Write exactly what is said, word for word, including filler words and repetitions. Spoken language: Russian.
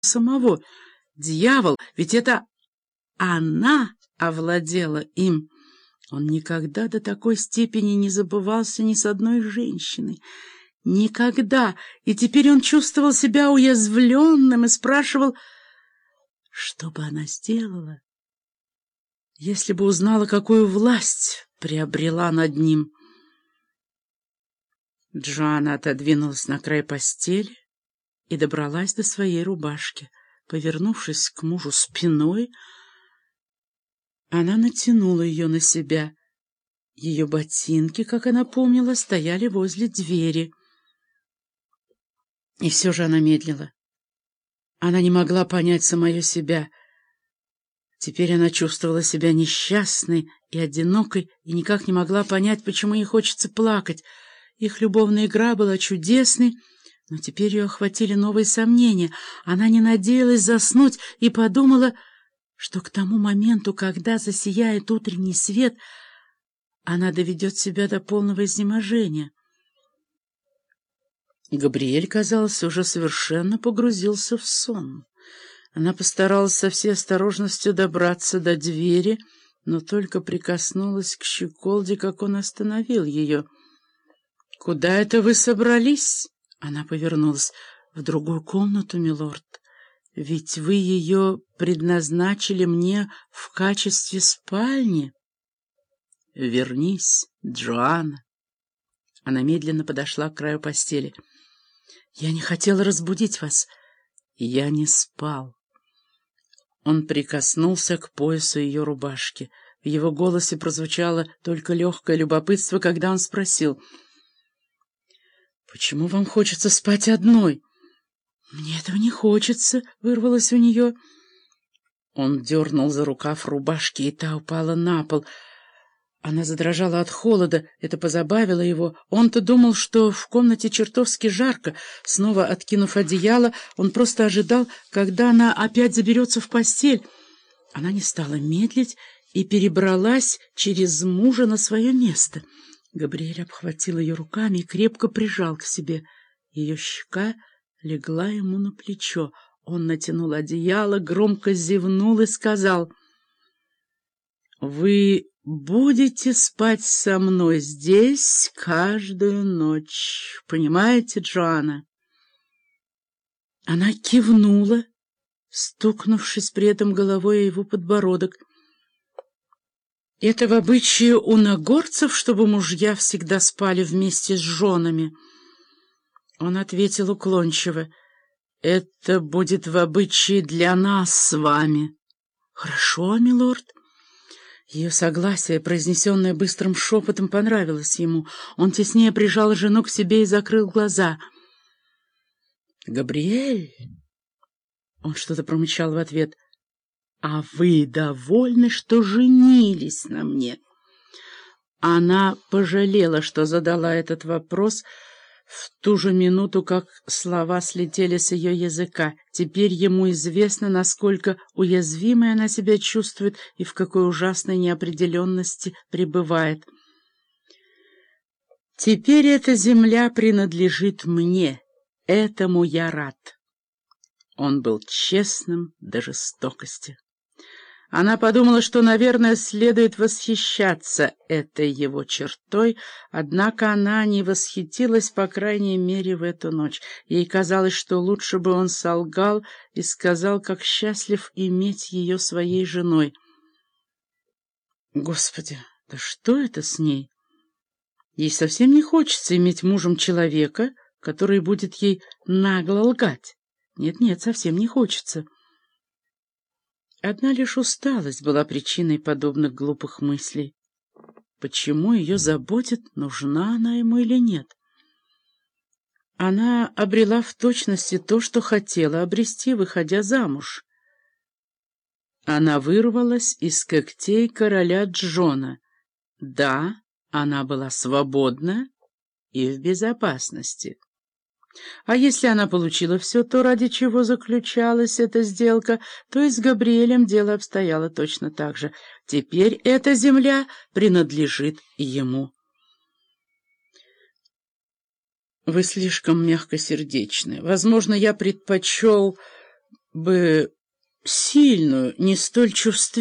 самого. Дьявол, ведь это она овладела им. Он никогда до такой степени не забывался ни с одной женщиной. Никогда. И теперь он чувствовал себя уязвленным и спрашивал, что бы она сделала, если бы узнала, какую власть приобрела над ним. Джоанна отодвинулась на край постели и добралась до своей рубашки. Повернувшись к мужу спиной, она натянула ее на себя. Ее ботинки, как она помнила, стояли возле двери. И все же она медлила. Она не могла понять самое себя. Теперь она чувствовала себя несчастной и одинокой, и никак не могла понять, почему ей хочется плакать. Их любовная игра была чудесной, но теперь ее охватили новые сомнения. Она не надеялась заснуть и подумала, что к тому моменту, когда засияет утренний свет, она доведет себя до полного изнеможения. Габриэль, казалось, уже совершенно погрузился в сон. Она постаралась со всей осторожностью добраться до двери, но только прикоснулась к щеколде, как он остановил ее. «Куда это вы собрались?» Она повернулась. «В другую комнату, милорд. Ведь вы ее предназначили мне в качестве спальни». «Вернись, Джоанна». Она медленно подошла к краю постели. «Я не хотела разбудить вас. Я не спал». Он прикоснулся к поясу ее рубашки. В его голосе прозвучало только легкое любопытство, когда он спросил: «Почему вам хочется спать одной?» «Мне этого не хочется», — вырвалось у нее. Он дернул за рукав рубашки, и та упала на пол. Она задрожала от холода, это позабавило его. Он-то думал, что в комнате чертовски жарко. Снова откинув одеяло, он просто ожидал, когда она опять заберется в постель. Она не стала медлить и перебралась через мужа на свое место. Габриэль обхватил ее руками и крепко прижал к себе. Ее щека легла ему на плечо. Он натянул одеяло, громко зевнул и сказал: «Вы будете спать со мной здесь каждую ночь. Понимаете, Джоанна?» Она кивнула, стукнувшись при этом головой о его подбородок. «Это в обычае у нагорцев, чтобы мужья всегда спали вместе с женами?» Он ответил уклончиво: «Это будет в обычае для нас с вами». «Хорошо, милорд». Ее согласие, произнесенное быстрым шепотом, понравилось ему. Он теснее прижал жену к себе и закрыл глаза. «Габриэль!» Он что-то промычал в ответ. «А вы довольны, что женились на мне?» Она пожалела, что задала этот вопрос в ту же минуту, как слова слетели с ее языка. Теперь ему известно, насколько уязвимой она себя чувствует и в какой ужасной неопределенности пребывает. «Теперь эта земля принадлежит мне. Этому я рад». Он был честным до жестокости. Она подумала, что, наверное, следует восхищаться этой его чертой, однако она не восхитилась, по крайней мере, в эту ночь. Ей казалось, что лучше бы он солгал и сказал, как счастлив иметь ее своей женой. Господи, да что это с ней? Ей совсем не хочется иметь мужем человека, который будет ей нагло лгать. Нет-нет, совсем не хочется. Одна лишь усталость была причиной подобных глупых мыслей. Почему ее заботит, нужна она ему или нет? Она обрела в точности то, что хотела обрести, выходя замуж. Она вырвалась из когтей короля Джона. Да, она была свободна и в безопасности. А если она получила все то, ради чего заключалась эта сделка, то и с Габриэлем дело обстояло точно так же. Теперь эта земля принадлежит ему. «Вы слишком мягкосердечны. Возможно, я предпочел бы сильную, не столь чувствительную.